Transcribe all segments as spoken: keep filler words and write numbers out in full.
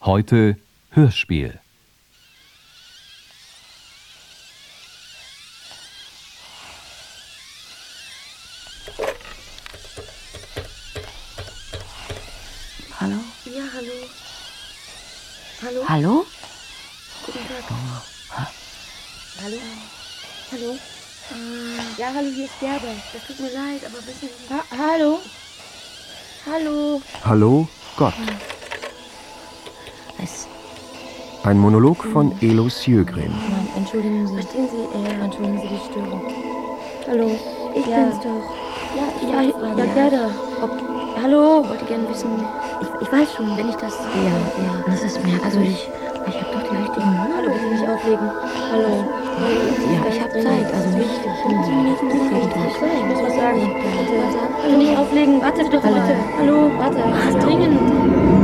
Heute Hörspiel. Hallo? Ja, hallo. Hallo? Hallo? Guten Tag. Oh. Hallo? Hallo? Äh, ja, hallo, hier ist Gerda. Das tut mir leid, aber wissen Sie... Ha hallo? Hallo? Hallo, Gott. Es... Ein Monolog von Elo Sjögren. Nein, entschuldigen Sie. Verstehen Sie, äh... Entschuldigen Sie die Störung. Hallo? Ich Ja. bin's doch. Ja, ich Ja, wollte fragen, ja, Gerda. Ob, Hallo? ich wollte gerne wissen... Ich, ich weiß schon, wenn ich das... Ja, ja, das ist merkwürdig. Ich habe doch die richtigen Nummer. Hallo, bitte nicht auflegen. Hallo? Ja, ich habe Zeit, also nicht... Minuten fünfundfünfzig. Ich muss was sagen. Bitte. Hallo, nicht auflegen. Warte doch, Hallo. bitte. Hallo? Warte, das ist dringend.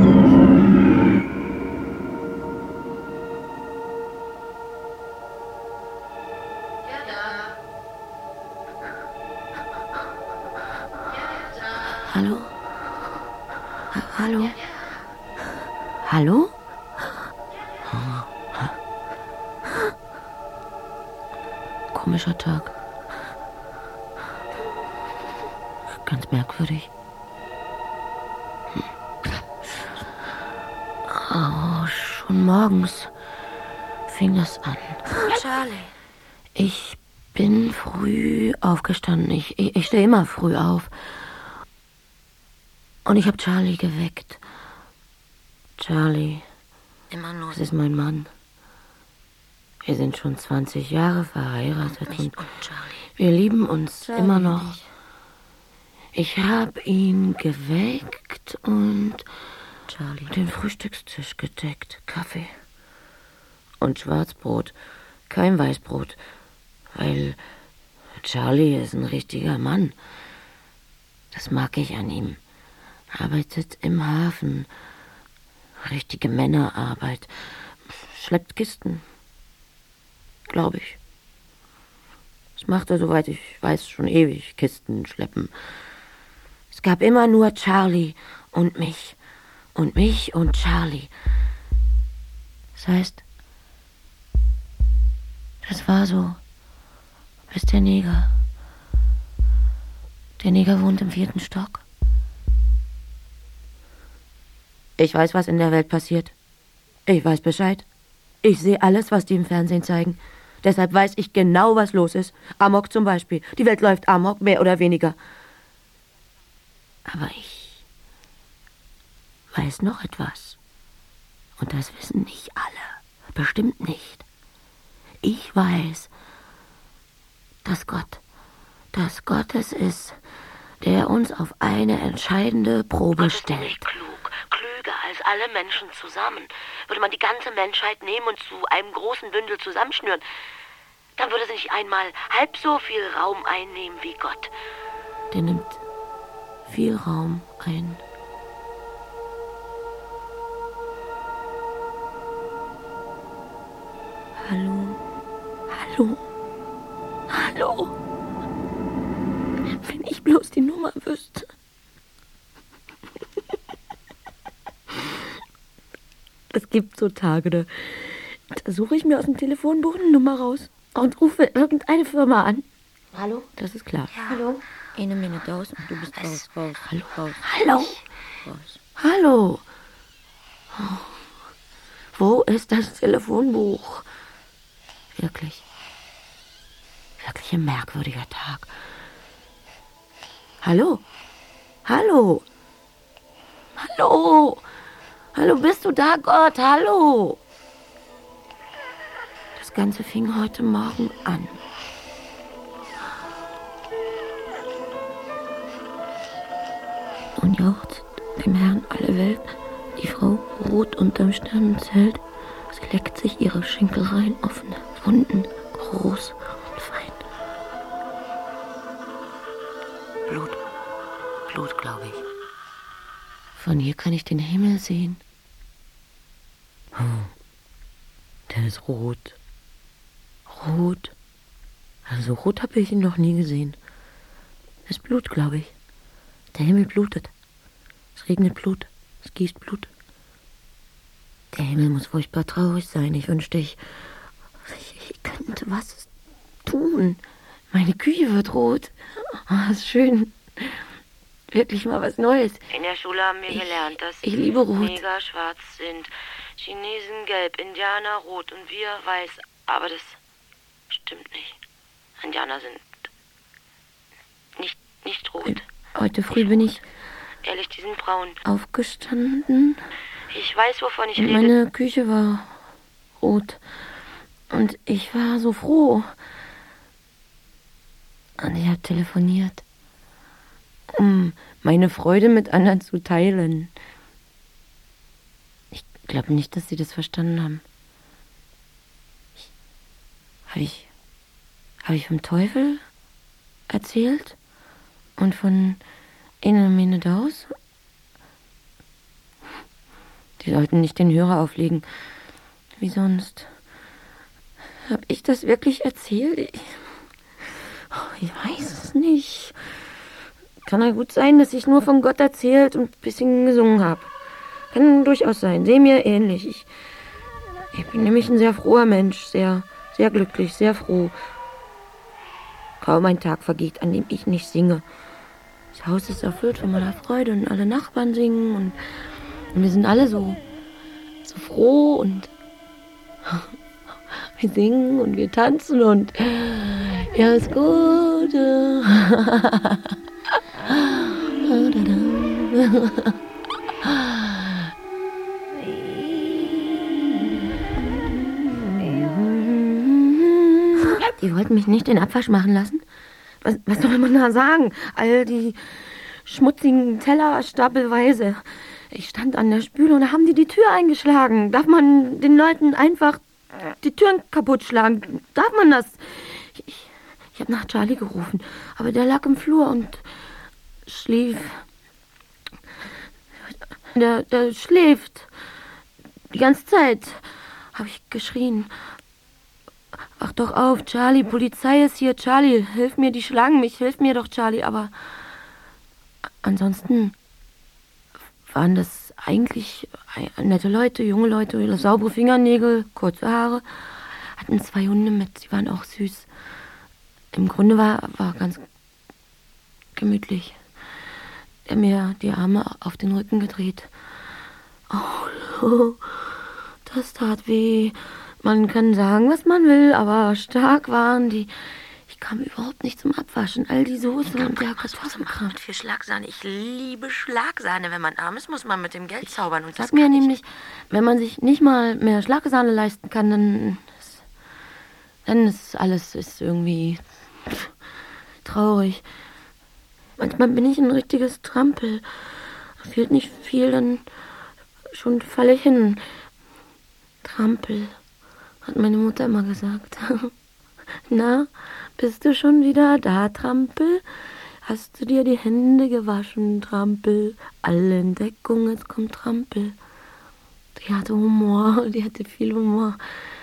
Hallo? Ha hallo? Hallo? Komischer Tag. Ganz merkwürdig. Oh, schon morgens fing das an. Charlie. Ich bin früh aufgestanden. Ich, ich, ich stehe immer früh auf. Und ich habe Charlie geweckt. Charlie, Immer nur. das ist mein Mann. Wir sind schon zwanzig Jahre verheiratet und, und Charlie. wir lieben uns Charlie immer noch. und Ich habe ihn geweckt und Charlie. den Frühstückstisch gedeckt. Kaffee und Schwarzbrot. Kein Weißbrot, weil Charlie ist ein richtiger Mann. Das mag ich an ihm. Arbeitet im Hafen. Richtige Männerarbeit. Schleppt Kisten. Glaube ich. Das macht er, soweit ich weiß, schon ewig. Kisten schleppen. Es gab immer nur Charlie und mich. Und mich und Charlie. Das heißt, das war so, bis der Neger. Der Neger wohnt im vierten Stock. Ich weiß, was in der Welt passiert. Ich weiß Bescheid. Ich sehe alles, was die im Fernsehen zeigen. Deshalb weiß ich genau, was los ist. Amok zum Beispiel. Die Welt läuft Amok, mehr oder weniger. Aber ich weiß noch etwas. Und das wissen nicht alle. Bestimmt nicht. Ich weiß, dass Gott, dass Gott es ist, der uns auf eine entscheidende Probe Gott ist stellt. nämlich klug, klüger als alle Menschen zusammen. Würde man die ganze Menschheit nehmen und zu einem großen Bündel zusammenschnüren, dann würde sie nicht einmal halb so viel Raum einnehmen wie Gott. Der nimmt viel Raum ein. Hallo, hallo, hallo. Wenn ich bloß die Nummer wüsste. Es gibt so Tage, da, da suche ich mir aus dem Telefonbuch eine Nummer raus und rufe irgendeine Firma an. Hallo? Das ist klar. Ja. Hallo? Eine Minute aus und du bist raus, raus. Hallo, raus. Hallo, Raus. hallo. Oh. Wo ist das Telefonbuch? Wirklich, wirklich ein merkwürdiger Tag. Hallo, hallo, hallo, hallo, bist du da, Gott, hallo. Das Ganze fing heute Morgen an. Und jauchzt dem Herrn alle Welt, die Frau ruht unterm Sternenzelt. Sie leckt sich ihre Schenkelreihen offene Wunden, groß und fein. Blut, Blut, glaube ich. Von hier kann ich den Himmel sehen. Oh, der ist rot. Rot. Also rot habe ich ihn noch nie gesehen. Es ist Blut, glaube ich. Der Himmel blutet. Es regnet Blut. Es gießt Blut. Himmel muss furchtbar traurig sein. Ich wünschte, ich, ich, ich könnte was tun. Meine Küche wird rot. Oh, ist schön. Wirklich mal was Neues. In der Schule haben wir ich, gelernt, dass ich liebe rot. Neger schwarz sind, Chinesen gelb, Indianer rot und wir weiß. Aber das stimmt nicht. Indianer sind nicht, nicht rot. Heute früh bin ich... Ehrlich, die sind braun. Aufgestanden. Ich weiß, wovon ich und rede. Meine Küche war rot. Und ich war so froh. Und ich habe telefoniert, um meine Freude mit anderen zu teilen. Ich glaube nicht, dass sie das verstanden haben. Habe ich, hab ich vom Teufel erzählt? Und von Ene Mene Daus? Die sollten nicht den Hörer auflegen. Wie sonst? Hab ich das wirklich erzählt? Ich, ich weiß es nicht. Kann ja gut sein, dass ich nur von Gott erzählt und ein bisschen gesungen habe. Kann durchaus sein. Seh mir ähnlich. Ich, ich bin nämlich ein sehr froher Mensch. Sehr, sehr glücklich, sehr froh. Kaum ein Tag vergeht, an dem ich nicht singe. Das Haus ist erfüllt von meiner Freude und alle Nachbarn singen und, und wir sind alle so, so froh und wir singen und wir tanzen und ja, ist gut. Die wollten mich nicht den Abwasch machen lassen? Was, was soll man da sagen? All die schmutzigen Teller stapelweise. Ich stand an der Spüle und da haben die die Tür eingeschlagen. Darf man den Leuten einfach die Türen kaputt schlagen? Darf man das? Ich, ich habe nach Charlie gerufen, aber der lag im Flur und schlief. Der, der schläft. Die ganze Zeit habe ich geschrien. Wach doch auf, Charlie, Polizei ist hier, Charlie, hilf mir, die schlagen mich, hilf mir doch, Charlie, aber ansonsten waren das eigentlich nette Leute, junge Leute, saubere Fingernägel, kurze Haare, hatten zwei Hunde mit, sie waren auch süß. Im Grunde war, war ganz gemütlich. Er mir die Arme auf den Rücken gedreht. Oh, das tat weh. Man kann sagen, was man will, aber stark waren die. Ich kam überhaupt nicht zum Abwaschen. All die Soße und der Kartoffelkram. Mit viel Schlagsahne. Ich liebe Schlagsahne. Wenn man arm ist, muss man mit dem Geld zaubern. Und Sag mir nämlich, wenn man sich nicht mal mehr Schlagsahne leisten kann, dann ist, dann ist alles ist irgendwie traurig. Manchmal bin ich ein richtiges Trampel. Fehlt nicht viel, dann schon falle ich hin. Trampel. Hat meine Mutter immer gesagt. Na, bist du schon wieder da, Trampel? Hast du dir die Hände gewaschen, Trampel? Alle in Deckung, jetzt kommt Trampel. Die hatte Humor, die hatte viel Humor.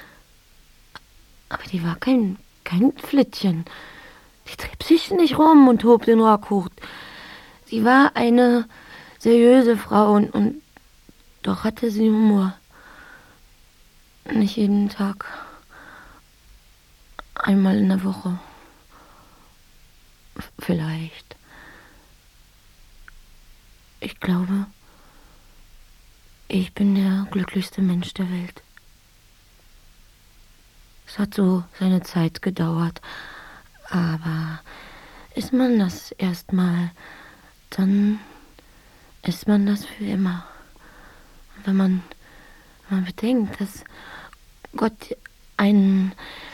Aber die war kein, kein Flittchen. Die trieb sich nicht rum und hob den Rock hoch. Sie war eine seriöse Frau und, und doch hatte sie Humor. Nicht jeden Tag. Einmal in der Woche. Vielleicht. Ich glaube, ich bin der glücklichste Mensch der Welt. Es hat so seine Zeit gedauert. Aber ist man das erstmal, dann ist man das für immer. Wenn man, wenn man bedenkt, dass Gott ein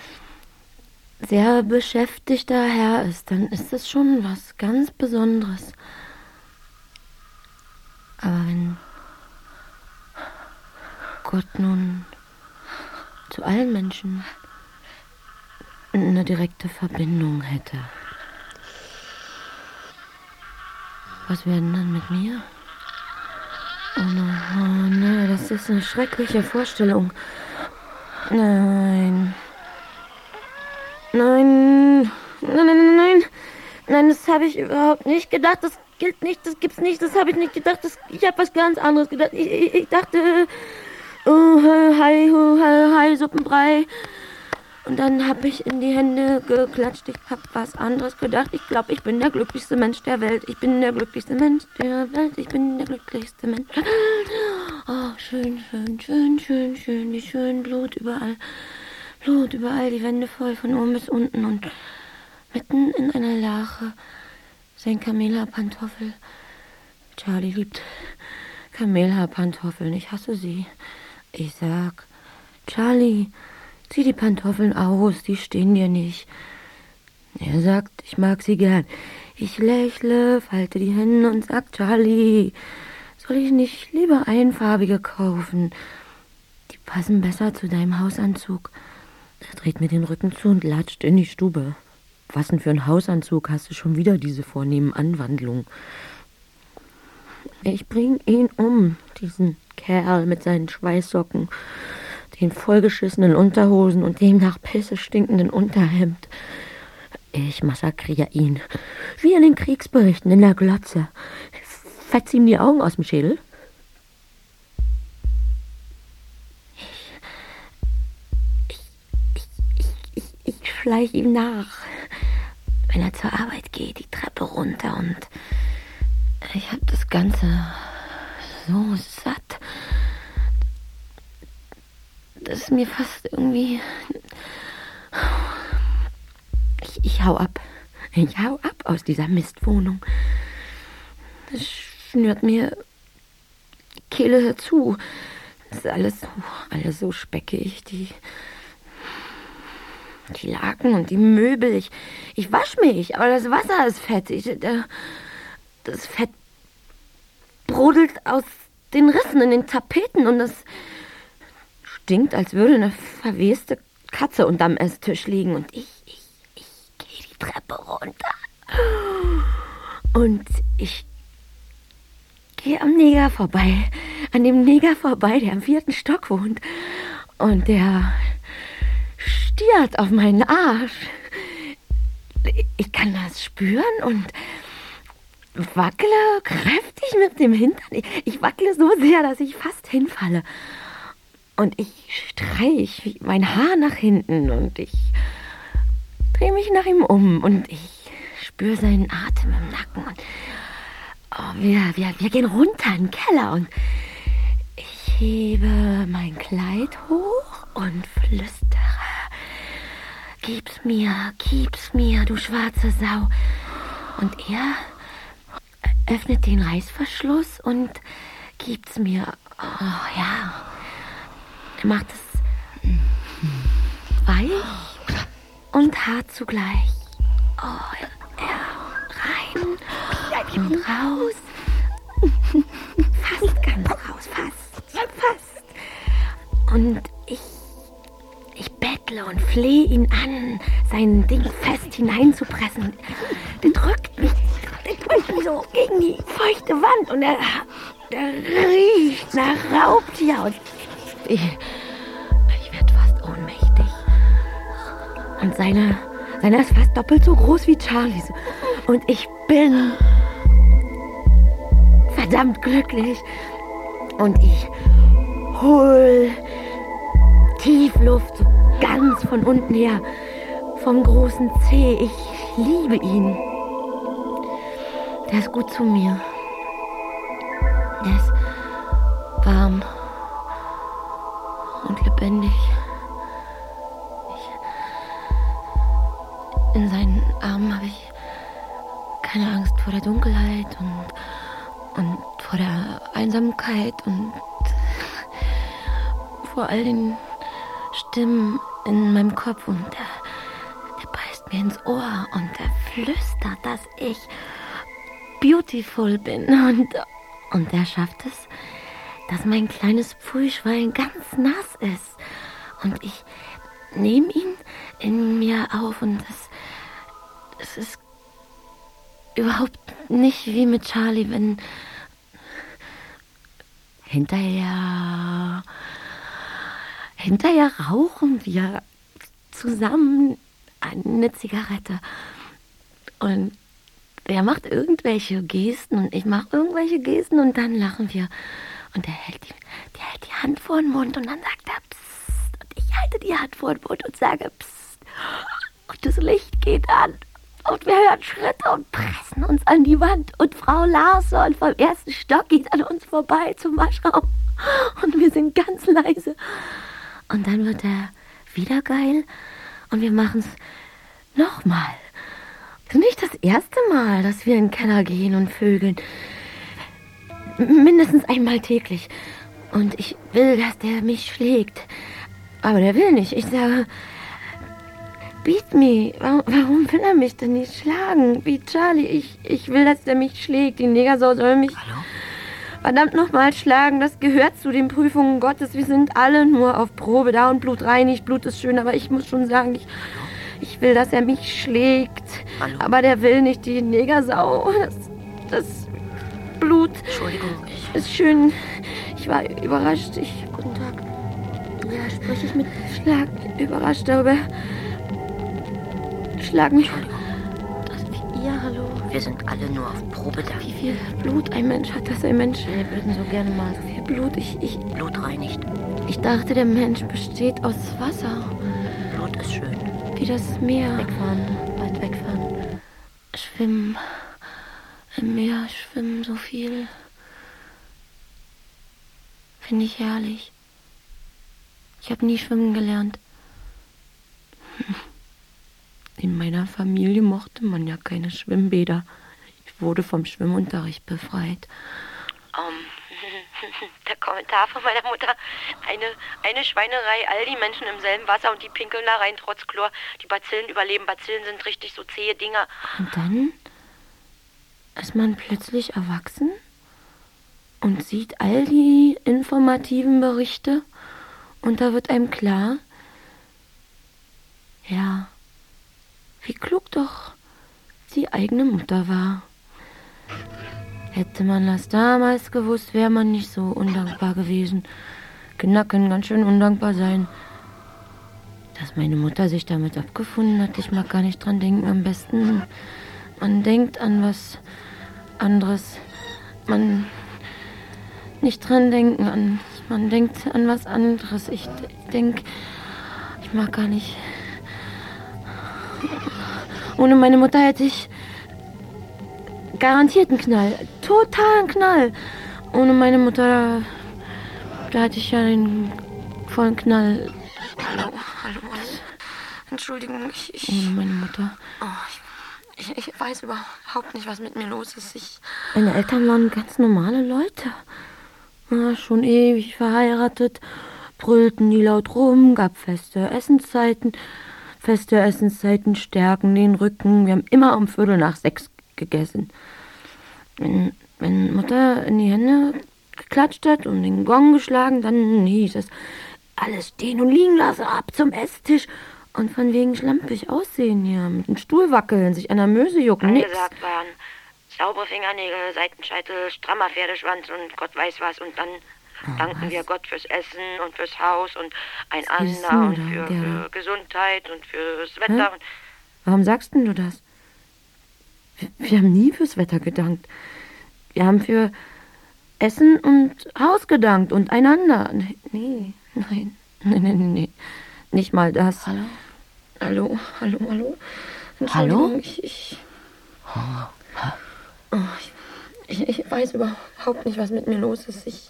sehr beschäftigter Herr ist, dann ist das schon was ganz Besonderes. Aber wenn Gott nun zu allen Menschen eine direkte Verbindung hätte, was wäre denn dann mit mir? Oh nein, oh nein, das ist eine schreckliche Vorstellung. Nein. Nein. Nein, nein, nein, nein. Nein, das habe ich überhaupt nicht gedacht. Das gilt nicht, das gibt's nicht, das habe ich nicht gedacht. Das, ich habe was ganz anderes gedacht. Ich, ich, ich dachte, oh, hi, oh, hi, hi, Suppenbrei. Und dann habe ich in die Hände geklatscht. Ich habe was anderes gedacht. Ich glaube, ich bin der glücklichste Mensch der Welt. Ich bin der glücklichste Mensch der Welt. Ich bin der glücklichste Mensch. Oh, schön, schön, schön, schön, schön. Wie schön. Blut überall. Blut überall. Die Wände voll von oben bis unten. Und mitten in einer Lache sein Kamelhaarpantoffel. Charlie liebt Kamelhaarpantoffeln. Ich hasse sie. Ich sag, Charlie, zieh die Pantoffeln aus, die stehen dir nicht. Er sagt, ich mag sie gern. Ich lächle, falte die Hände und sag, Charlie, soll ich nicht lieber einfarbige kaufen? Die passen besser zu deinem Hausanzug. Er dreht mir den Rücken zu und latscht in die Stube. Was denn für ein Hausanzug? Hast du schon wieder diese vornehmen Anwandlungen? Ich bring ihn um, diesen Kerl mit seinen Schweißsocken, den vollgeschissenen Unterhosen und dem nach Pisse stinkenden Unterhemd. Ich massakriere ihn, wie in den Kriegsberichten in der Glotze. Fetz ihm die Augen aus dem Schädel. Ich, ich, ich, ich, ich, ich schleich ihm nach, wenn er zur Arbeit geht, die Treppe runter, und ich hab das Ganze so satt, dass mir fast irgendwie... Ich, ich hau ab. Ich hau ab aus dieser Mistwohnung. Das schnürt mir die Kehle zu. Das ist alles, alles so speckig. Die, die Laken und die Möbel. Ich, ich wasch mich, aber das Wasser ist fett. Ich, das Fett brodelt aus den Rissen in den Tapeten und das stinkt, als würde eine verweste Katze unterm Esstisch liegen. Und ich, ich, ich gehe die Treppe runter. Und ich gehe am Neger vorbei. An dem Neger vorbei, der am vierten Stock wohnt. Und der stiert auf meinen Arsch. Ich kann das spüren und wackele kräftig mit dem Hintern. Ich, ich wackele so sehr, dass ich fast hinfalle. Und ich streich mein Haar nach hinten und ich drehe mich nach ihm um und ich spüre seinen Atem im Nacken. Und oh, wir, wir, wir gehen runter in den Keller und ich hebe mein Kleid hoch und flüstere: Gib's mir, gib's mir, du schwarze Sau. Und er öffnet den Reißverschluss und gibt's mir. Oh ja. Er macht es weich und hart zugleich. Oh, er rein und raus. Fast ganz raus, fast, fast. Und ich, ich bettle und flehe ihn an, sein Ding fest hineinzupressen. Der drückt mich, der drückt mich so gegen die feuchte Wand und er, der riecht nach Raubtier. Und ich, ich werde fast ohnmächtig. Und seine, seine ist fast doppelt so groß wie Charlies. Und ich bin verdammt glücklich. Und ich hol tief Luft, so ganz von unten her, vom großen Zeh. Ich liebe ihn. Der ist gut zu mir. Der ist warm und lebendig. Ich, in seinen Armen habe ich keine Angst vor der Dunkelheit und, und vor der Einsamkeit und vor all den Stimmen in meinem Kopf. Und der, der beißt mir ins Ohr und der flüstert, dass ich beautiful bin. Und, und er schafft es, dass mein kleines Pfui-Schwein ganz nass ist. Und ich nehme ihn in mir auf und es, es ist überhaupt nicht wie mit Charlie, wenn hinterher, hinterher rauchen wir zusammen eine Zigarette. Und er macht irgendwelche Gesten und ich mache irgendwelche Gesten und dann lachen wir. Und er hält die, der hält die Hand vor den Mund und dann sagt er Psst. Und ich halte die Hand vor den Mund und sage Psst. Und das Licht geht an. Und wir hören Schritte und pressen uns an die Wand. Und Frau Larsson vom ersten Stock geht an uns vorbei zum Waschraum. Und wir sind ganz leise. Und dann wird er wieder geil. Und wir machen es nochmal. Das ist nicht das erste Mal, dass wir in den Keller gehen und vögeln. Mindestens einmal täglich. Und ich will, dass der mich schlägt. Aber der will nicht. Ich sage... Beat me. Warum, warum will er mich denn nicht schlagen? Wie Charlie. Ich, ich will, dass er mich schlägt. Die Negersau soll mich Hallo? verdammt nochmal schlagen. Das gehört zu den Prüfungen Gottes. Wir sind alle nur auf Probe da und Blut reinigt. Blut ist schön, aber ich muss schon sagen, ich, ich will, dass er mich schlägt. Hallo? Aber der will nicht, die Negersau. Das, das Blut Entschuldigung, ich... ist schön. Ich war überrascht. Ich, guten Tag. Ja, spreche ich mit Schlag. Überrascht darüber. Schlag mich. Das, ja, hallo. Wir sind alle nur auf Probe da. Wie viel Blut ein Mensch hat, das ein Mensch... Wir würden so gerne mal... So viel Blut, ich... Ich, Blut reinigt. ich dachte, der Mensch besteht aus Wasser. Blut ist schön. Wie das Meer. Wegfahren, weit wegfahren. Schwimmen. Im Meer schwimmen so viel. Finde ich herrlich. Ich habe nie schwimmen gelernt. In meiner Familie mochte man ja keine Schwimmbäder. Ich wurde vom Schwimmunterricht befreit. Um, der Kommentar von meiner Mutter. Eine, eine Schweinerei, all die Menschen im selben Wasser und die pinkeln da rein trotz Chlor. Die Bazillen überleben. Bazillen sind richtig so zähe Dinger. Und dann ist man plötzlich erwachsen und sieht all die informativen Berichte und da wird einem klar, ja, wie klug doch die eigene Mutter war. Hätte man das damals gewusst, wäre man nicht so undankbar gewesen. Kinder können ganz schön undankbar sein. Dass meine Mutter sich damit abgefunden hat, ich mag gar nicht dran denken. Am besten, man denkt an was anderes. Man nicht dran denken, an, man denkt an was anderes. Ich, ich denke, ich mag gar nicht... Ohne meine Mutter hätte ich garantiert einen Knall. Totalen Knall. Ohne meine Mutter, da hatte ich ja den vollen Knall. Hallo, hallo. Entschuldigung, ich... ich Ohne meine Mutter. Oh, ich, ich, ich weiß überhaupt nicht, was mit mir los ist. Ich... Meine Eltern waren ganz normale Leute. Ja, schon ewig verheiratet. Brüllten die laut rum, gab feste Essenszeiten. Feste Essenszeiten stärken den Rücken. Wir haben immer um Viertel nach sechs gegessen. Wenn, wenn Mutter in die Hände geklatscht hat und den Gong geschlagen, dann hieß es, alles stehen und liegen lassen, ab zum Esstisch. Und von wegen schlampig aussehen hier, mit dem Stuhl wackeln, sich an der Möse jucken, nix. Angesagt waren saubere Fingernägel, Seitenscheitel, strammer Pferdeschwanz und Gott weiß was. Und dann oh, danken was? wir Gott fürs Essen und fürs Haus und einander und für, für Gesundheit und fürs Wetter. Hä? Warum sagst denn du das? Wir, wir haben nie fürs Wetter gedankt. Wir haben für Essen und Haus gedankt und einander. Nee, nein, nee, nee, nee, nicht mal das. Hallo? Hallo, hallo, hallo. Hallo? Ich, ich, oh, ich, ich, ich weiß überhaupt nicht, was mit mir los ist. Ich...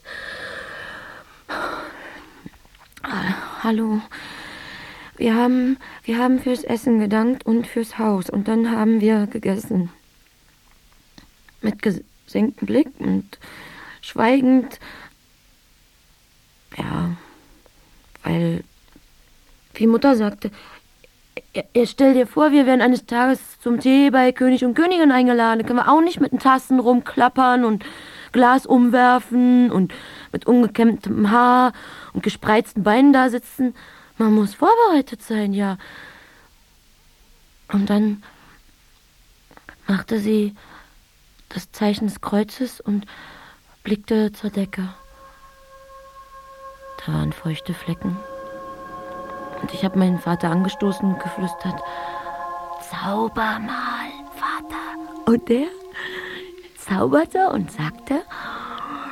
Hallo. Wir haben, wir haben fürs Essen gedankt und fürs Haus. Und dann haben wir gegessen. Mit gesenktem Blick und schweigend. Ja, weil, wie Mutter sagte, er, stell dir vor, wir werden eines Tages zum Tee bei König und Königin eingeladen. Da können wir auch nicht mit den Tassen rumklappern und Glas umwerfen und mit ungekämmtem Haar und gespreizten Beinen da sitzen. Man muss vorbereitet sein, ja. Und dann machte sie das Zeichen des Kreuzes und blickte zur Decke. Da waren feuchte Flecken. Und ich habe meinen Vater angestoßen und geflüstert, zauber mal, Vater. Und der zauberte und sagte,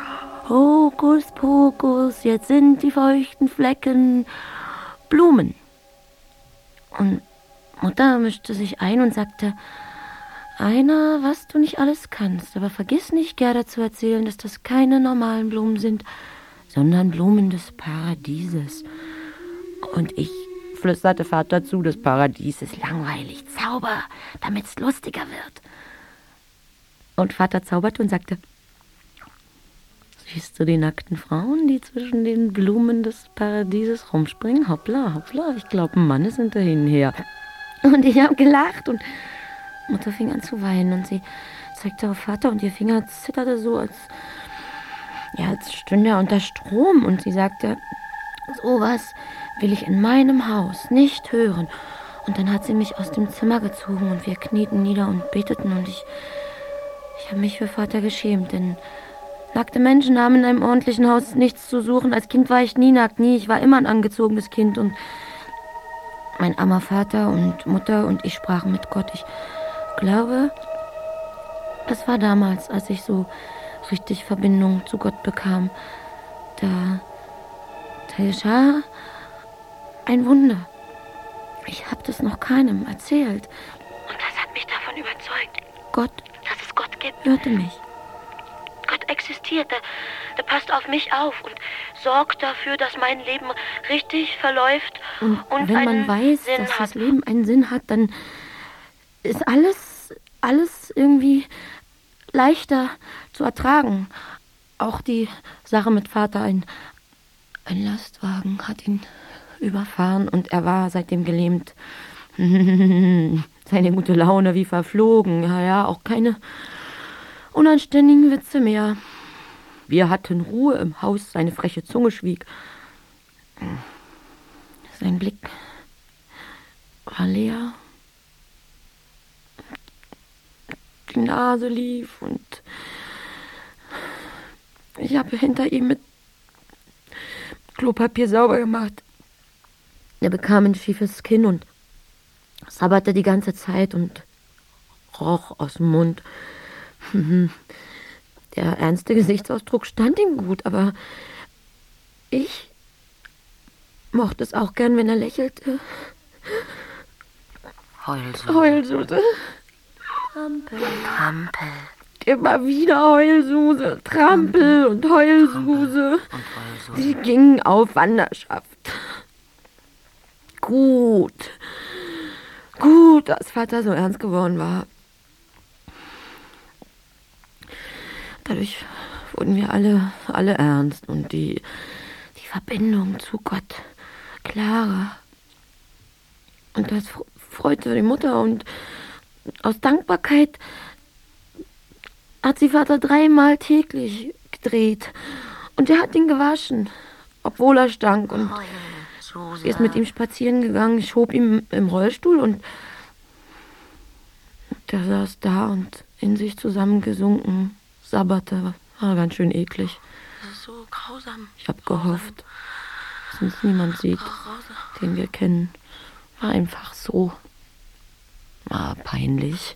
Hokus Pokus, jetzt sind die feuchten Flecken Blumen. Und Mutter mischte sich ein und sagte, Einer, was du nicht alles kannst, aber vergiss nicht, Gerda zu erzählen, dass das keine normalen Blumen sind, sondern Blumen des Paradieses. Und ich flüsterte Vater zu, das Paradies ist langweilig, Zauber, damit's lustiger wird. Und Vater zauberte und sagte, siehst du die nackten Frauen, die zwischen den Blumen des Paradieses rumspringen? Hoppla, hoppla, ich glaube, ein Mann ist hinter ihnen her. Und ich habe gelacht und Mutter fing an zu weinen und sie zeigte auf Vater und ihr Finger zitterte so, als, ja, als stünde er unter Strom. Und sie sagte, sowas will ich in meinem Haus nicht hören. Und dann hat sie mich aus dem Zimmer gezogen und wir knieten nieder und beteten. Und ich, ich habe mich für Vater geschämt, denn nackte Menschen haben in einem ordentlichen Haus nichts zu suchen. Als Kind war ich nie nackt, nie. Ich war immer ein angezogenes Kind. Und mein armer Vater und Mutter und ich sprachen mit Gott. Ich glaube, das war damals, als ich so richtig Verbindung zu Gott bekam. Da, da geschah ein Wunder. Ich habe das noch keinem erzählt. Und das hat mich davon überzeugt. Gott, dass es Gott gibt. hörte mich. Gott existiert. Der, der passt auf mich auf und sorgt dafür, dass mein Leben richtig verläuft. Und, und wenn man weiß, Sinn dass hat. das Leben einen Sinn hat, dann ist alles, alles irgendwie leichter zu ertragen. Auch die Sache mit Vater, ein, ein Lastwagen hat ihn überfahren und er war seitdem gelähmt. Seine gute Laune wie verflogen. Ja, ja, auch keine unanständigen Witze mehr. Wir hatten Ruhe im Haus, seine freche Zunge schwieg. Sein Blick war leer. Die Nase lief und ich habe hinter ihm mit Klopapier sauber gemacht. Er bekam ein schiefes Kinn und sabberte die ganze Zeit und roch aus dem Mund. Der ernste Gesichtsausdruck stand ihm gut, aber ich mochte es auch gern, wenn er lächelte. Heulsuse. Heulsuse. Trampel. Trampel. Immer wieder Heulsuse, Trampel und Heulsuse. Und Heulsuse. Sie gingen auf Wanderschaft. Gut. Gut, dass Vater so ernst geworden war. Dadurch wurden wir alle, alle ernst und die, die Verbindung zu Gott klarer. Und das freute die Mutter und aus Dankbarkeit hat sie Vater dreimal täglich gedreht. Und er hat ihn gewaschen, obwohl er stank. Und sie ist mit ihm spazieren gegangen. Ich schob ihn im Rollstuhl und der saß da und in sich zusammengesunken, sabberte. War ganz schön eklig. Das ist so grausam. Ich habe gehofft, dass uns niemand sieht, den wir kennen. War einfach so. War peinlich.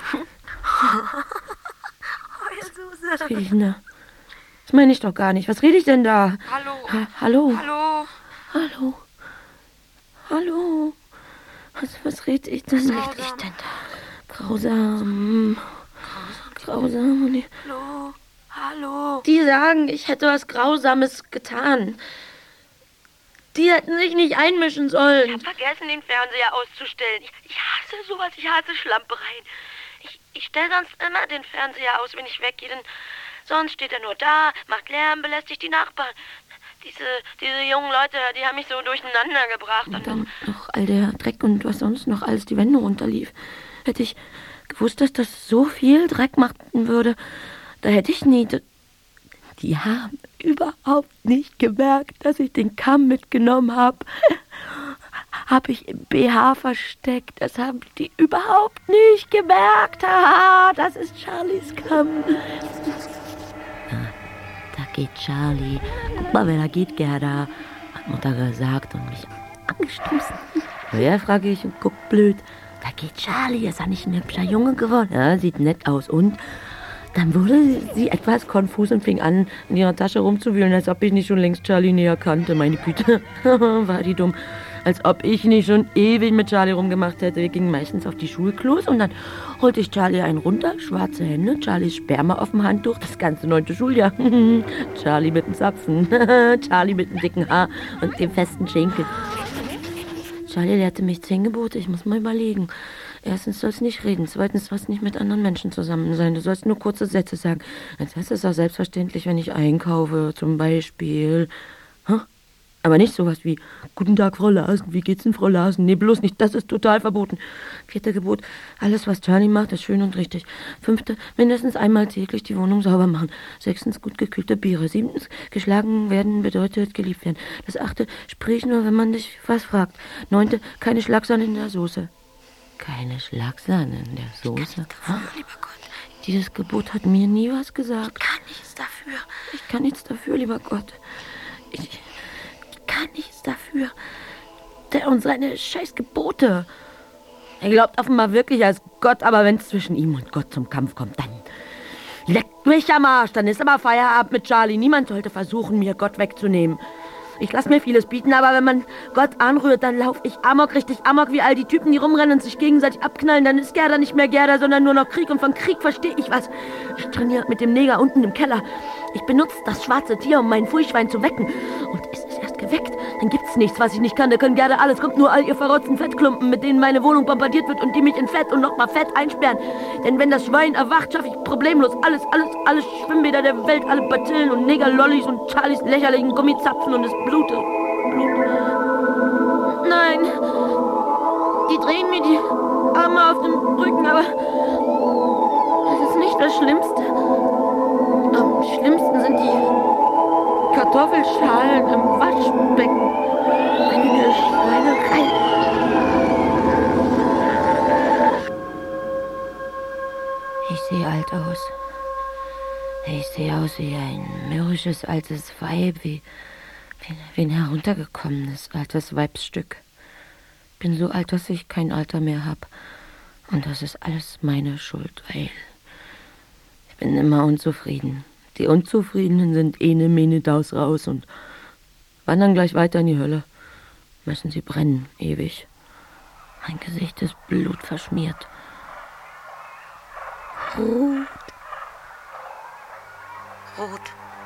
Was rede ich denn da? Das meine ich doch gar nicht. Was rede ich denn da? Hallo. Ha, hallo. Hallo. Hallo. Hallo. Was, was rede ich denn? Was rede ich denn da? Grausam. Grausam. Nee. Hallo. Hallo. Die sagen, ich hätte was Grausames getan. Die hätten sich nicht einmischen sollen. Ich habe vergessen, den Fernseher auszustellen. Ich, ich hasse sowas, ich hasse Schlampereien. Ich, ich stelle sonst immer den Fernseher aus, wenn ich weggehe. Denn sonst steht er nur da, macht Lärm, belästigt die Nachbarn. Diese, diese jungen Leute, die haben mich so durcheinander gebracht. Und dann noch all der Dreck und was sonst noch alles die Wände runterlief. Hätte ich gewusst, dass das so viel Dreck machen würde, da hätte ich nie... Die haben überhaupt nicht gemerkt, dass ich den Kamm mitgenommen habe. Habe ich im B H versteckt. Das haben die überhaupt nicht gemerkt. Haha, das ist Charlies Kamm. Da geht Charlie. Guck mal, wer da geht, Gerda, hat Mutter gesagt und mich angestoßen. Ja, frage ich und guck blöd. Da geht Charlie. Ist er nicht ein hübscher Junge geworden? Ja, sieht nett aus. Und Dann wurde sie etwas konfus und fing an, in ihrer Tasche rumzuwühlen, als ob ich nicht schon längst Charlie näher kannte. Meine Güte, war die dumm. Als ob ich nicht schon ewig mit Charlie rumgemacht hätte. Wir gingen meistens auf die Schulklos und dann holte ich Charlie einen runter, schwarze Hände, Charlies Sperma auf dem Handtuch, das ganze neunte Schuljahr. Charlie mit dem Zapfen, Charlie mit dem dicken Haar und dem festen Schenkel. Charlie lehrte mich zehn Gebote, ich muss mal überlegen. Erstens sollst du nicht reden, zweitens sollst du nicht mit anderen Menschen zusammen sein, du sollst nur kurze Sätze sagen. Als erstes ist auch selbstverständlich, wenn ich einkaufe, zum Beispiel. Huh? Aber nicht sowas wie, guten Tag, Frau Larsen, wie geht's denn, Frau Larsen? Nee, bloß nicht, das ist total verboten. Vierte Gebot, alles, was Charlie macht, ist schön und richtig. Fünfte, mindestens einmal täglich die Wohnung sauber machen. Sechstens, gut gekühlte Biere. Siebtens, geschlagen werden bedeutet geliebt werden. Das achte, sprich nur, wenn man dich was fragt. Neunte, keine Schlagsahne in der Soße. Keine Schlagsahne in der Soße? Ich kann nichts dafür, lieber Gott. Dieses Gebot hat mir nie was gesagt. Ich kann nichts dafür. Ich kann nichts dafür, lieber Gott. Ich... kann nichts dafür. Der und seine scheiß Gebote. Er glaubt offenbar wirklich als Gott, aber wenn es zwischen ihm und Gott zum Kampf kommt, dann leckt mich am Arsch. Dann ist aber Feierabend mit Charlie. Niemand sollte versuchen, mir Gott wegzunehmen. Ich lasse mir vieles bieten, aber wenn man Gott anrührt, dann laufe ich Amok, richtig Amok, wie all die Typen, die rumrennen und sich gegenseitig abknallen. Dann ist Gerda nicht mehr Gerda, sondern nur noch Krieg. Und von Krieg verstehe ich was. Ich trainiere mit dem Neger unten im Keller. Ich benutze das schwarze Tier, um mein Furchschwein zu wecken. Und ist es erst geweckt, dann gibt's nichts, was ich nicht kann. Da können Gerda alles. Kommt nur all ihr verrotzten Fettklumpen, mit denen meine Wohnung bombardiert wird und die mich in Fett und nochmal Fett einsperren. Denn wenn das Schwein erwacht, schaffe ich problemlos alles, alles, alle Schwimmbäder der Welt, alle Bazillen und Negerlollis und Charlies lächerlichen Gummizapfen und das Blut. Blut. Nein, die drehen mir die Arme auf den Rücken, aber das ist nicht das Schlimmste. Am schlimmsten sind die Kartoffelschalen im Waschbecken. Eine Schweinerei. Ich sehe alt aus. Ich sehe aus wie ein mürrisches altes Weib, wie, wie, wie ein heruntergekommenes altes Weibsstück. Bin so alt, dass ich kein Alter mehr habe. Und das ist alles meine Schuld, weil ich bin immer unzufrieden. Die Unzufriedenen sind ene, mene, daus, raus und wandern gleich weiter in die Hölle. Müssen sie brennen, ewig. Mein Gesicht ist blutverschmiert. Rot. Rot.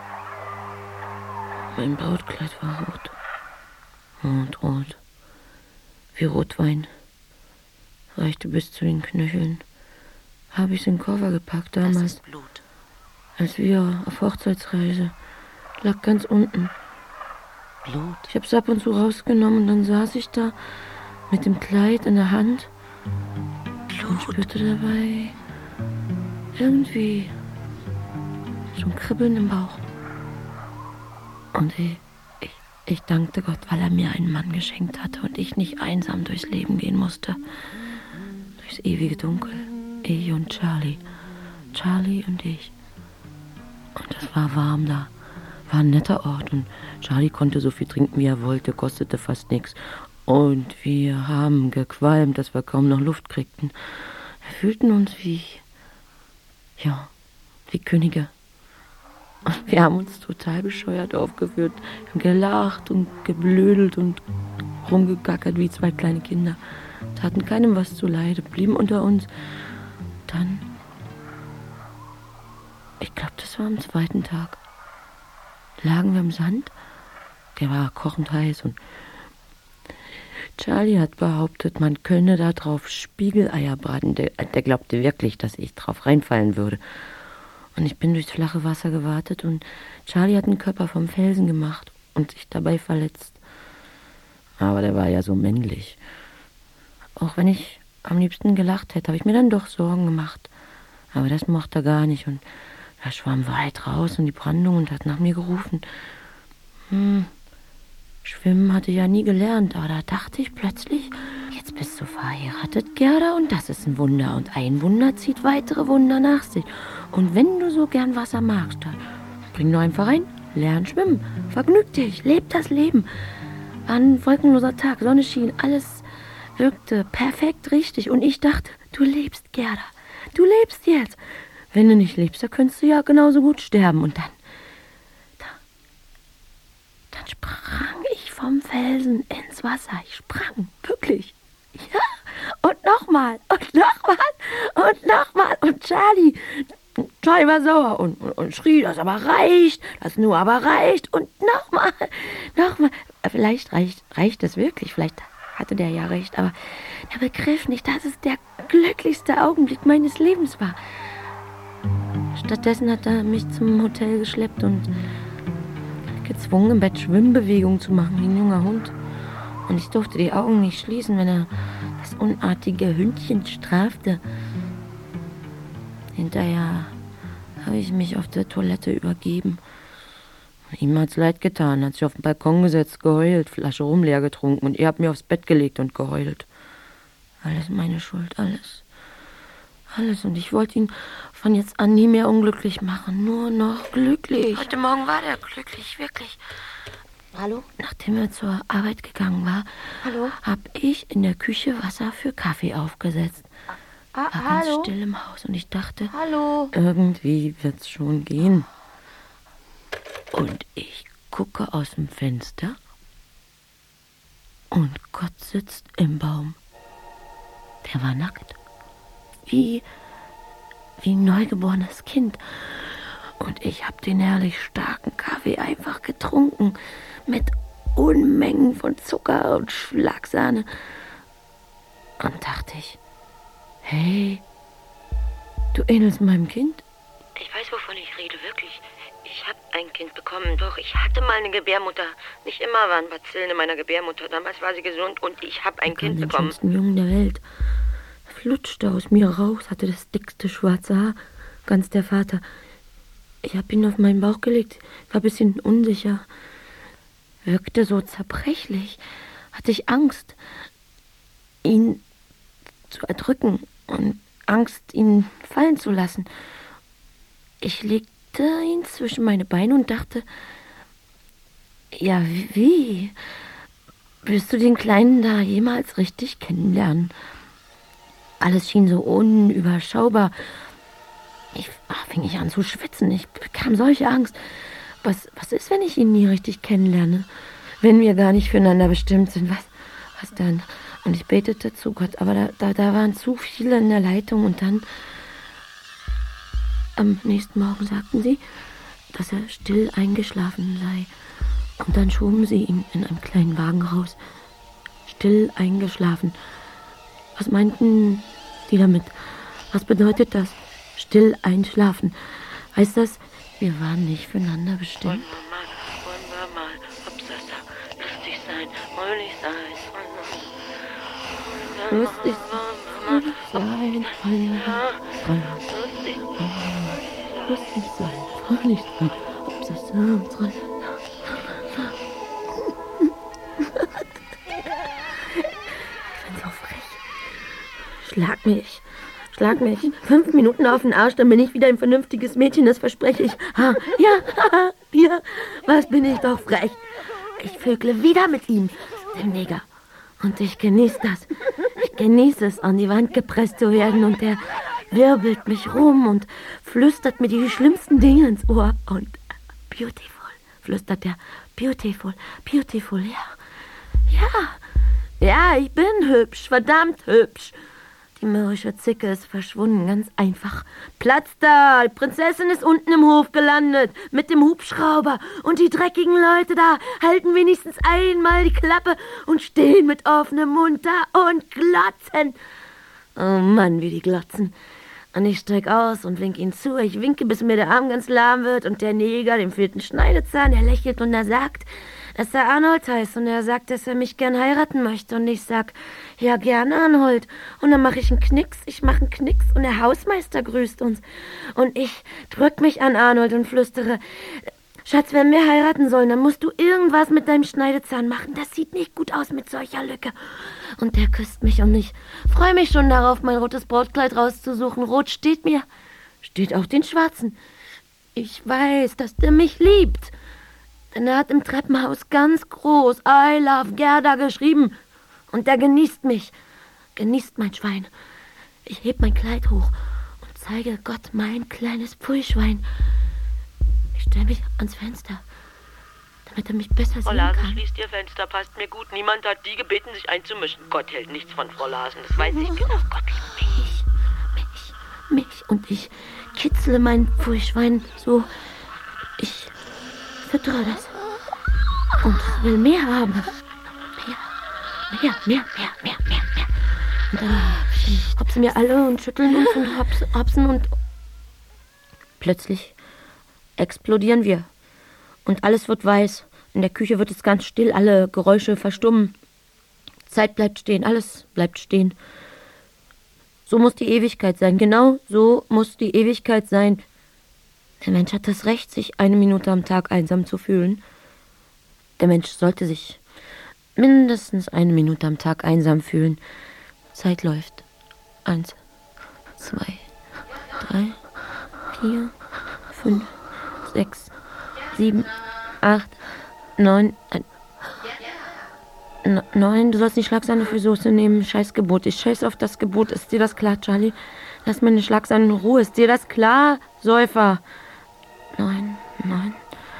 Mein Brautkleid war rot. Und rot. Wie Rotwein. Reichte bis zu den Knöcheln. Habe ich es in den Koffer gepackt damals. Das ist Blut. Als wir auf Hochzeitsreise. Lag ganz unten. Blut. Ich habe es ab und zu rausgenommen und dann saß ich da mit dem Kleid in der Hand. Blut. Und spürte dabei irgendwie so ein Kribbeln im Bauch. Und ich, ich, ich dankte Gott, weil er mir einen Mann geschenkt hatte und ich nicht einsam durchs Leben gehen musste. Durchs ewige Dunkel. Ich und Charlie. Charlie und ich. Und es war warm da. War ein netter Ort und Charlie konnte so viel trinken, wie er wollte, kostete fast nichts. Und wir haben gequalmt, dass wir kaum noch Luft kriegten. Wir fühlten uns wie, ja, wie Könige. Und wir haben uns total bescheuert aufgeführt, gelacht und geblödelt und rumgegackert wie zwei kleine Kinder. Taten keinem was zuleide, blieben unter uns. Dann, ich glaube, das war am zweiten Tag, lagen wir im Sand. Der war kochend heiß und Charlie hat behauptet, man könne da drauf Spiegeleier braten. Der, der glaubte wirklich, dass ich drauf reinfallen würde. Und ich bin durchs flache Wasser gewartet und Charlie hat einen Körper vom Felsen gemacht und sich dabei verletzt. Aber der war ja so männlich. Auch wenn ich am liebsten gelacht hätte, habe ich mir dann doch Sorgen gemacht. Aber das mochte er gar nicht und er schwamm weit raus in die Brandung und hat nach mir gerufen. Hm, Schwimmen hatte ich ja nie gelernt, aber da dachte ich plötzlich, jetzt bist du verheiratet, Gerda, und das ist ein Wunder. Und ein Wunder zieht weitere Wunder nach sich. Und wenn du so gern Wasser magst, dann spring nur einfach rein, lern schwimmen, vergnüg dich, leb das Leben. War ein wolkenloser Tag, Sonne schien, alles wirkte perfekt richtig. Und ich dachte, du lebst, Gerda, du lebst jetzt. wenn du nicht lebst, da könntest du ja genauso gut sterben. Und dann, da, dann sprang ich vom Felsen ins Wasser. Ich sprang, wirklich. Ja, und nochmal, und nochmal, und nochmal. Und Charlie, Charlie war sauer und, und, und schrie, das aber reicht, das nur aber reicht. Und nochmal, nochmal. Vielleicht reicht, reicht es wirklich, vielleicht hatte der ja recht, aber er begriff nicht, dass es der glücklichste Augenblick meines Lebens war. Stattdessen hat er mich zum Hotel geschleppt und gezwungen, im Bett Schwimmbewegungen zu machen, wie ein junger Hund. Und ich durfte die Augen nicht schließen, wenn er das unartige Hündchen strafte. Hinterher habe ich mich auf der Toilette übergeben. Ihm hat's leid getan, hat sich auf den Balkon gesetzt, geheult, Flasche rum leer getrunken und er hat mir aufs Bett gelegt und geheult. Alles meine Schuld, alles. Alles. Und ich wollte ihn von jetzt an nie mehr unglücklich machen, nur noch glücklich. Heute Morgen war der glücklich, wirklich. Hallo? Nachdem er zur Arbeit gegangen war, Hallo? Hab ich in der Küche Wasser für Kaffee aufgesetzt. Ah, war hallo? ganz still im Haus und ich dachte, Hallo? irgendwie wird's schon gehen. Und ich gucke aus dem Fenster und Gott sitzt im Baum. Der war nackt. Wie, wie ein neugeborenes Kind. Und ich habe den herrlich starken Kaffee einfach getrunken. Mit Unmengen von Zucker und Schlagsahne. Und dachte ich, hey, du ähnelst meinem Kind? Ich weiß, wovon ich rede, wirklich. Ich habe ein Kind bekommen, doch ich hatte mal eine Gebärmutter. Nicht immer waren Bazillen in meiner Gebärmutter. Damals war sie gesund und ich habe ein Kind den bekommen. Den schönsten Jungen der Welt. Er flutschte aus mir raus, hatte das dickste schwarze Haar. Ganz der Vater. Ich habe ihn auf meinen Bauch gelegt, war ein bisschen unsicher. Wirkte so zerbrechlich. Hatte ich Angst, ihn zu erdrücken und Angst, ihn fallen zu lassen. Ich legte ihn zwischen meine Beine und dachte, ja, wie? Willst du den Kleinen da jemals richtig kennenlernen? Alles schien so unüberschaubar. Ich ach, fing ich an zu schwitzen. Ich bekam solche Angst. Was, was ist, wenn ich ihn nie richtig kennenlerne? Wenn wir gar nicht füreinander bestimmt sind, was, was dann? Und ich betete zu Gott, aber da, da, da waren zu viele in der Leitung und dann... Am nächsten Morgen sagten sie, dass er still eingeschlafen sei. Und dann schoben sie ihn in einem kleinen Wagen raus. Still eingeschlafen. Was meinten die damit? Was bedeutet das? Still einschlafen. Heißt das, wir waren nicht füreinander bestimmt? Wollen wir mal, wollen wir mal, Hopsasa, lustig sein, fröhlich sein, lustig sein, fröhlich sein, lustig sein, fröhlich sein, Hopsasa, tralala. Ich bin so frech. Schlag mich. Schlag mich. Fünf Minuten auf den Arsch, dann bin ich wieder ein vernünftiges Mädchen, das verspreche ich. Ha, ja, ja, was bin ich doch frech. Ich vögle wieder mit ihm, dem Neger. Und ich genieße das. Ich genieße es, an die Wand gepresst zu werden. Und der wirbelt mich rum und flüstert mir die schlimmsten Dinge ins Ohr. Und beautiful, flüstert er. Beautiful, beautiful, ja. Ja, ja, ich bin hübsch, verdammt hübsch. Die mürrische Zicke ist verschwunden, ganz einfach. Platz da, die Prinzessin ist unten im Hof gelandet, mit dem Hubschrauber. Und die dreckigen Leute da halten wenigstens einmal die Klappe und stehen mit offenem Mund da und glotzen. Oh Mann, wie die glotzen. Und ich streck aus und wink ihnen zu. Ich winke, bis mir der Arm ganz lahm wird. Und der Neger, dem fehlt ein Schneidezahn, der lächelt und er sagt, dass er Arnold heißt. Und er sagt, dass er mich gern heiraten möchte. Und ich sag, ja, gern, Arnold. Und dann mache ich einen Knicks, ich mache einen Knicks und der Hausmeister grüßt uns. Und ich drück mich an Arnold und flüstere, Schatz, wenn wir heiraten sollen, dann musst du irgendwas mit deinem Schneidezahn machen. Das sieht nicht gut aus mit solcher Lücke. Und der küsst mich und ich freue mich schon darauf, mein rotes Brautkleid rauszusuchen. Rot steht mir, steht auch den Schwarzen. Ich weiß, dass der mich liebt. Denn er hat im Treppenhaus ganz groß I love Gerda geschrieben. Und der genießt mich. Genießt mein Schwein. Ich heb mein Kleid hoch und zeige Gott mein kleines Pfui-Schwein. Ich stelle mich ans Fenster, damit er mich besser sehen Frau Larsen, kann. schließt Ihr Fenster, passt mir gut. Niemand hat die gebeten, sich einzumischen. Gott hält nichts von Frau Larsen, das weiß ich genau. Gott liebt mich. Mich, mich und ich kitzle mein Pfui-Schwein so. Ich füttere das und es will mehr haben. Mehr, mehr, mehr, mehr, mehr, mehr, mehr. Und dann hopsen wir alle und schütteln uns und hops, hopsen und plötzlich explodieren wir. Und alles wird weiß. In der Küche wird es ganz still, alle Geräusche verstummen. Zeit bleibt stehen, alles bleibt stehen. So muss die Ewigkeit sein, genau so muss die Ewigkeit sein. Der Mensch hat das Recht, sich eine Minute am Tag einsam zu fühlen. Der Mensch sollte sich mindestens eine Minute am Tag einsam fühlen. Zeit läuft. Eins, zwei, drei, vier, fünf, sechs, sieben, acht, neun. N- neun, du sollst nicht Schlagsahne für Soße nehmen. Scheiß Gebot. Ich scheiß auf das Gebot. Ist dir das klar, Charlie? Lass meine Schlagsahne in Ruhe. Ist dir das klar, Säufer? Neun, neun.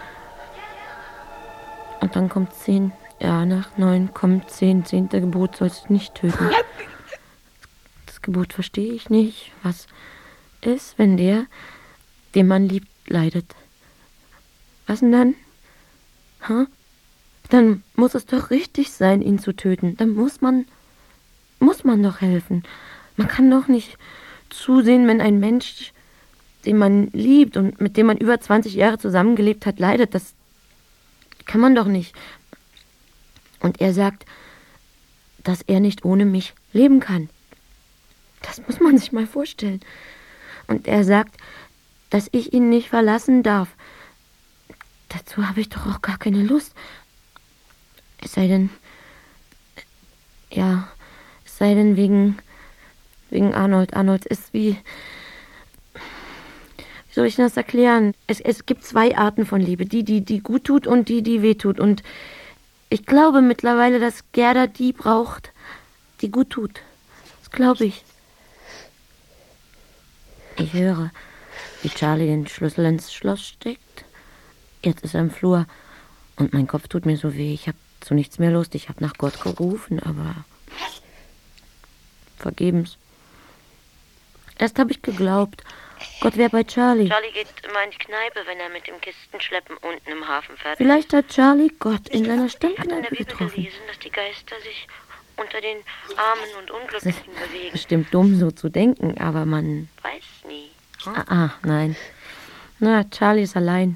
Und dann kommt zehn. Ja, nach neun kommt zehn. Zehnte Gebot, sollst du nicht töten. Das Gebot verstehe ich nicht. Was ist, wenn der, den man liebt, leidet? Was denn dann? Huh? Dann muss es doch richtig sein, ihn zu töten. Dann muss man, muss man doch helfen. Man kann doch nicht zusehen, wenn ein Mensch, den man liebt und mit dem man über zwanzig Jahre zusammengelebt hat, leidet. Das kann man doch nicht. Und er sagt, dass er nicht ohne mich leben kann. Das muss man sich mal vorstellen. Und er sagt, dass ich ihn nicht verlassen darf. Dazu habe ich doch auch gar keine Lust. Es sei denn, ja, es sei denn wegen, wegen Arnold. Arnold ist wie, wie soll ich das erklären? Es, es gibt zwei Arten von Liebe, die, die, die gut tut und die, die weh tut. Und ich glaube mittlerweile, dass Gerda die braucht, die gut tut. Das glaube ich. Ich höre, wie Charlie den Schlüssel ins Schloss steckt. Jetzt ist er im Flur und mein Kopf tut mir so weh. Ich habe zu nichts mehr Lust. Ich habe nach Gott gerufen, aber vergebens. Erst habe ich geglaubt, Gott wäre bei Charlie. Charlie geht immer in die Kneipe, wenn er mit dem Kistenschleppen unten im Hafen fertig Vielleicht hat Charlie Gott in seiner ist. Ich habe in der Stammkneipe Bibel getroffen. gelesen, dass die Geister sich unter den Armen und Unglücklichen bewegen. Bestimmt dumm, so zu denken, aber man... Weiß nie. Ah, ah, nein. Na, Charlie ist allein.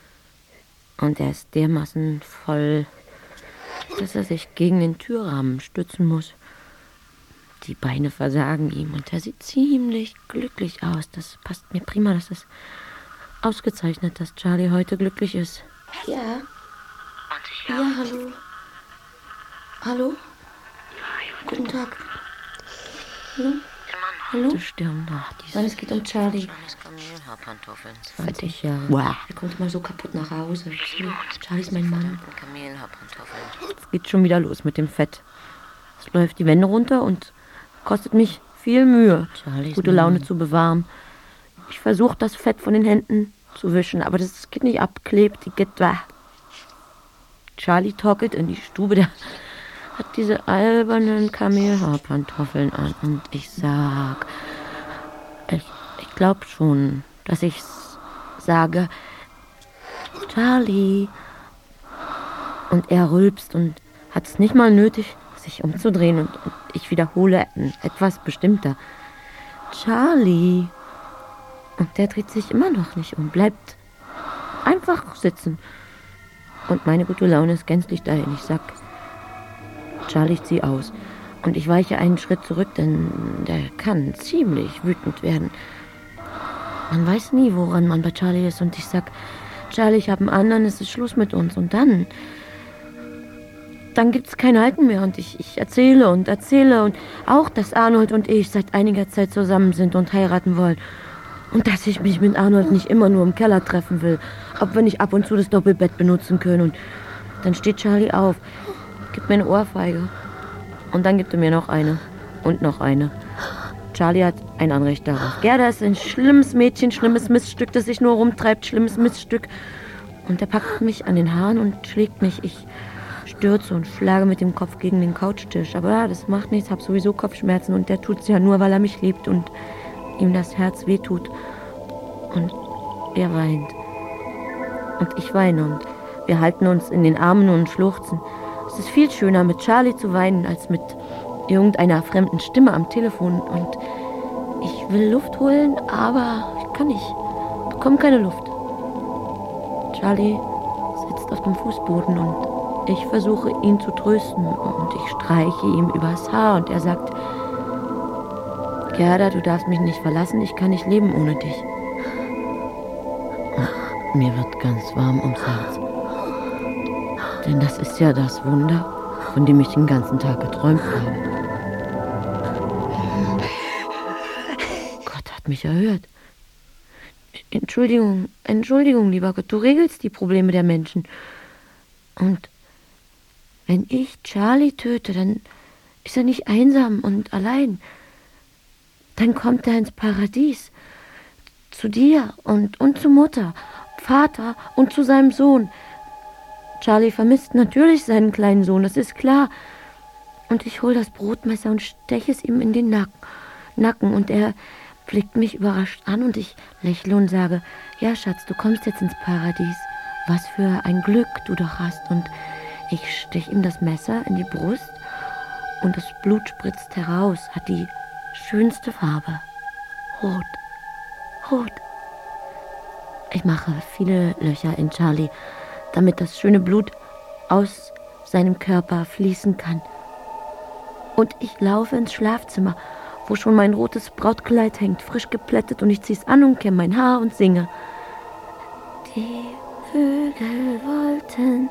Und er ist dermaßen voll, dass er sich gegen den Türrahmen stützen muss. Die Beine versagen ihm und er sieht ziemlich glücklich aus. Das passt mir prima, das ist ausgezeichnet, dass Charlie heute glücklich ist. Ja. Ja, hallo. Hallo? Guten Tag. Hallo? Hallo? Die Stirn nach. Nein, es geht um Charlie. zwanzig Jahre. Wow. Er kommt mal so kaputt nach Hause. Charlie ist mein Mann. Es geht schon wieder los mit dem Fett. Es läuft die Wände runter und kostet mich viel Mühe, gute Laune zu bewahren. Ich versuche, das Fett von den Händen zu wischen, aber das geht nicht ab, klebt, die geht da. Charlie torkelt in die Stube, der hat diese albernen Kamelhaarpantoffeln an und ich sag, ich, ich glaube schon, dass ich sage, Charlie. Und er rülpst und hat es nicht mal nötig, sich umzudrehen und, und ich wiederhole etwas bestimmter. Charlie. Und der dreht sich immer noch nicht um, bleibt einfach sitzen. Und meine gute Laune ist gänzlich dahin. Ich sag, Charlie, ich zieh aus. Und ich weiche einen Schritt zurück, denn der kann ziemlich wütend werden. Man weiß nie, woran man bei Charlie ist. Und ich sag, Charlie, ich habe einen anderen, es ist Schluss mit uns. Und dann, dann gibt's kein Halten mehr. Und ich, ich erzähle und erzähle. Und auch, dass Arnold und ich seit einiger Zeit zusammen sind und heiraten wollen. Und dass ich mich mit Arnold nicht immer nur im Keller treffen will. Ob wir nicht ab und zu das Doppelbett benutzen können. Und dann steht Charlie auf, gibt mir eine Ohrfeige. Und dann gibt er mir noch eine. Und noch eine. Charlie hat ein Anrecht darauf. Gerda ist ein schlimmes Mädchen, schlimmes Miststück, das sich nur rumtreibt, schlimmes Miststück. Und er packt mich an den Haaren und schlägt mich. Ich stürze und schlage mit dem Kopf gegen den Couchtisch. Aber ja, das macht nichts, habe sowieso Kopfschmerzen und der tut's ja nur, weil er mich liebt und ihm das Herz wehtut. Und er weint. Und ich weine und wir halten uns in den Armen und schluchzen. Es ist viel schöner, mit Charlie zu weinen, als mit irgendeiner fremden Stimme am Telefon. Und ich will Luft holen, aber ich kann nicht. Ich bekomme keine Luft. Charlie sitzt auf dem Fußboden und ich versuche, ihn zu trösten. Und ich streiche ihm übers Haar und er sagt, Gerda, du darfst mich nicht verlassen, ich kann nicht leben ohne dich. Und mir wird ganz warm ums Herz. Denn das ist ja das Wunder, von dem ich den ganzen Tag geträumt habe. Gott hat mich erhört. Entschuldigung, Entschuldigung, lieber Gott, du regelst die Probleme der Menschen. Und wenn ich Charlie töte, dann ist er nicht einsam und allein. Dann kommt er ins Paradies. Zu dir und, und zu Mutter, Vater und zu seinem Sohn. Charlie vermisst natürlich seinen kleinen Sohn, das ist klar. Und ich hole das Brotmesser und steche es ihm in den Nacken. Nacken. Und er blickt mich überrascht an und ich lächle und sage, ja Schatz, du kommst jetzt ins Paradies. Was für ein Glück du doch hast. Und ich steche ihm das Messer in die Brust und das Blut spritzt heraus, hat die schönste Farbe. Rot. Rot. Ich mache viele Löcher in Charlie, damit das schöne Blut aus seinem Körper fließen kann. Und ich laufe ins Schlafzimmer, wo schon mein rotes Brautkleid hängt, frisch geplättet, und ich zieh's an und kämme mein Haar und singe. Die Vögel wollten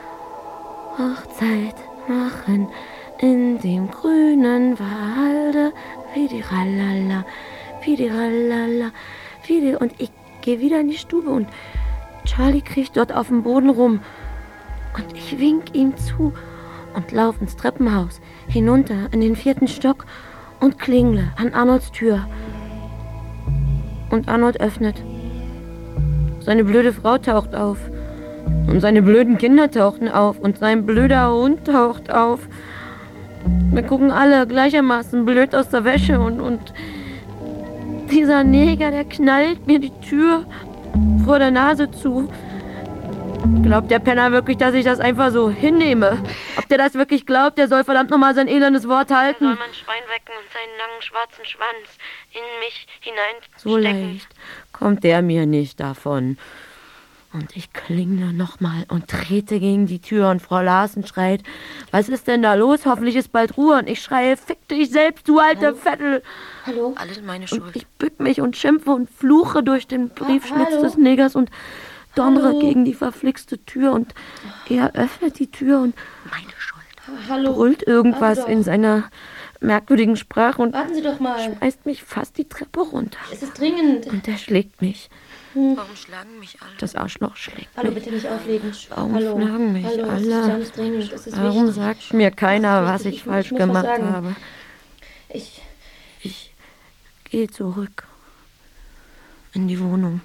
Hochzeit machen in dem grünen Walde, wie die Rallala, wie die Rallala, wie die... Und ich gehe wieder in die Stube und Charlie kriecht dort auf dem Boden rum. Und ich wink ihm zu und laufe ins Treppenhaus, hinunter in den vierten Stock und klingle an Arnolds Tür. Und Arnold öffnet. Seine blöde Frau taucht auf. Und seine blöden Kinder tauchten auf. Und sein blöder Hund taucht auf. Wir gucken alle gleichermaßen blöd aus der Wäsche. Und, und dieser Neger, der knallt mir die Tür vor der Nase zu. Glaubt der Penner wirklich, dass ich das einfach so hinnehme? Ob der das wirklich glaubt, der soll verdammt nochmal sein elendes Wort halten. Er soll mein Schwein wecken und seinen langen schwarzen Schwanz in mich hineinstecken. So leicht kommt der mir nicht davon. Und ich klingle nochmal und trete gegen die Tür und Frau Larsen schreit, was ist denn da los? Hoffentlich ist bald Ruhe. Und ich schreie, fick dich selbst, du alte Hallo? Vettel. Hallo? Alles meine Schuld. Und ich bück mich und schimpfe und fluche durch den Briefschlitz Hallo? des Negers und donnere Hallo? gegen die verflixte Tür. Und er öffnet die Tür und Meine Schuld. Hallo? brüllt irgendwas Warte doch. in seiner merkwürdigen Sprache und Warten Sie doch mal. schmeißt mich fast die Treppe runter. Es ist dringend. Und er schlägt mich. Warum schlagen mich alle? Das Arschloch schlägt Hallo, mich. bitte nicht auflegen. Warum Hallo. schlagen mich Hallo, es alle? ist ganz dringend. Es ist Warum wichtig. sagt mir keiner, Das ist was wichtig. ich Ich falsch muss was gemacht sagen. habe? Ich, Ich gehe zurück in die Wohnung.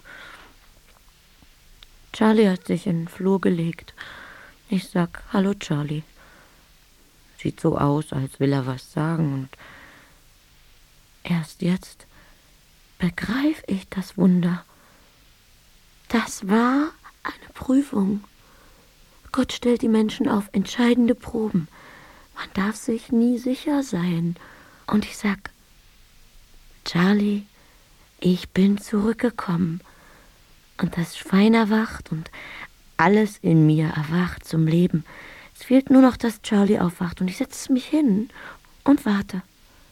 Charlie hat sich in den Flur gelegt. Ich sag, hallo Charlie. Sieht so aus, als will er was sagen. Und erst jetzt begreife ich das Wunder. Das war eine Prüfung. Gott stellt die Menschen auf entscheidende Proben. Man darf sich nie sicher sein. Und ich sag, Charlie, ich bin zurückgekommen. Und das Schwein erwacht und alles in mir erwacht zum Leben. Es fehlt nur noch, dass Charlie aufwacht. Und ich setze mich hin und warte.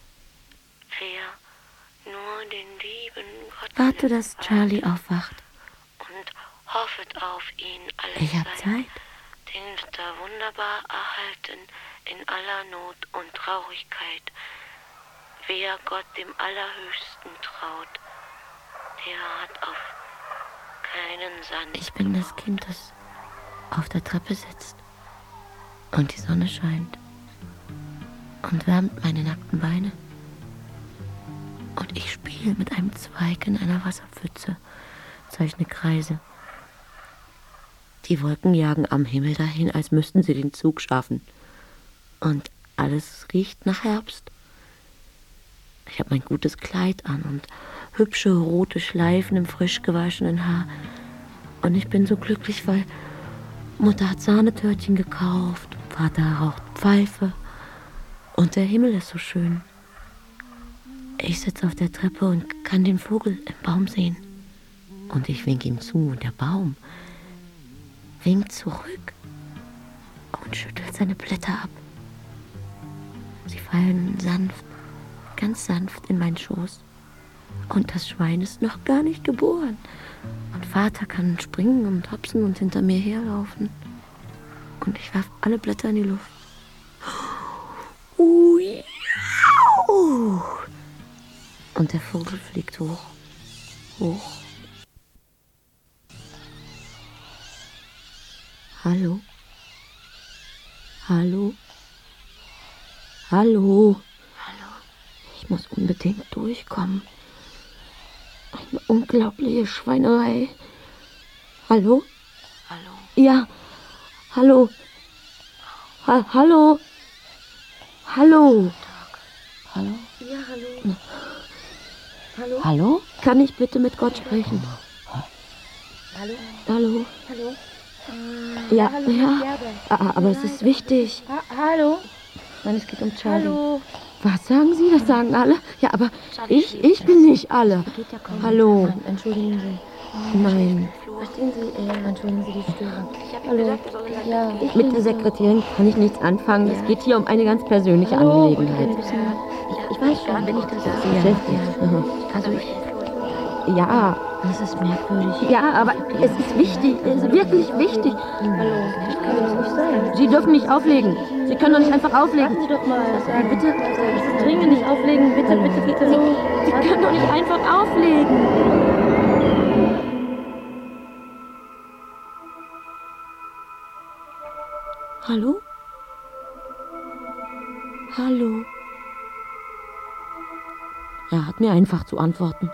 Wer nur den lieben Gott Warte, dass Charlie aufwacht. und hoffet auf ihn alle Ich hab Zeit. Den wird er wunderbar erhalten in aller Not und Traurigkeit. Wer Gott dem Allerhöchsten traut, der hat auf keinen Sand. Ich bin das Kind, das auf der Treppe sitzt. Und die Sonne scheint und wärmt meine nackten Beine. Und ich spiele mit einem Zweig in einer Wasserpfütze, zeichne Kreise. Die Wolken jagen am Himmel dahin, als müssten sie den Zug schaffen. Und alles riecht nach Herbst. Ich habe mein gutes Kleid an und hübsche rote Schleifen im frisch gewaschenen Haar. Und ich bin so glücklich, weil Mutter hat Sahnetörtchen gekauft, Vater raucht Pfeife und der Himmel ist so schön. Ich sitze auf der Treppe und kann den Vogel im Baum sehen. Und ich wink ihm zu und der Baum winkt zurück und schüttelt seine Blätter ab. Sie fallen sanft, ganz sanft in meinen Schoß. Und das Schwein ist noch gar nicht geboren. Und Vater kann springen und hopsen und hinter mir herlaufen. Und ich werfe alle Blätter in die Luft. Ui. Und der Vogel fliegt hoch, hoch. Hallo? Hallo? Hallo? Hallo? Ich muss unbedingt durchkommen. Eine unglaubliche Schweinerei. Hallo? Hallo? Ja. Hallo? Ha hallo? Hallo? Hallo? Ja, hallo. Hallo? Hallo? Kann ich bitte mit Gott sprechen? Hallo? Hallo? Hallo? Ja, Ja, hallo, ja. Gerda. Ah, aber es ist wichtig. Ha hallo? Nein, es geht um Charlie. Hallo? Was sagen Sie? Das sagen alle? Ja, aber ich, ich bin nicht alle. Geht ja kaum. Hallo? Nein, entschuldigen Sie. Nein. Verstehen Sie, äh, entschuldigen Sie die Störung. Ich habe ihm Hallo? gesagt, er soll in Ja, ich Mit bin der so- Sekretärin kann ich nichts anfangen. Es geht hier um eine ganz persönliche Hallo? Angelegenheit. Ein bisschen- Ich, ich weiß schon, wenn ich das sehe. Beschäftigt. Ja. Also ich... Ja, Das ist merkwürdig. ja, aber es ist wichtig. Es ist wirklich wichtig. Hallo? Das kann doch nicht sein. Sie dürfen nicht auflegen. Sie können doch nicht einfach auflegen. Warten Sie doch mal. Ja, bitte, bitte dringend nicht auflegen. Bitte, bitte, bitte. Sie, Sie können doch nicht einfach auflegen. Hallo? Hallo? Er hat mir einfach zu antworten.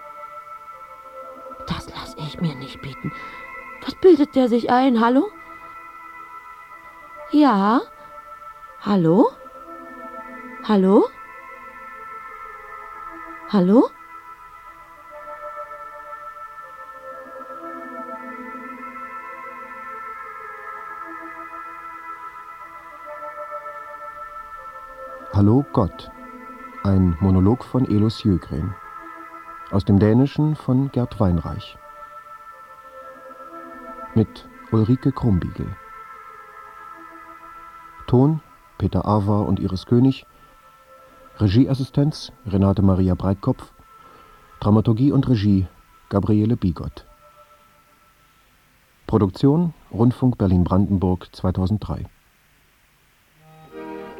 Das lasse ich mir nicht bieten. Was bildet der sich ein? Hallo? Ja? Hallo? Hallo? Hallo? Hallo Gott. Ein Monolog von Elos Sjögren. Aus dem Dänischen von Gert Weinreich. Mit Ulrike Krumbiegel. Ton Peter Awa und Iris König. Regieassistenz Renate Maria Breitkopf. Dramaturgie und Regie Gabriele Bigott. Produktion Rundfunk Berlin-Brandenburg zweitausenddrei.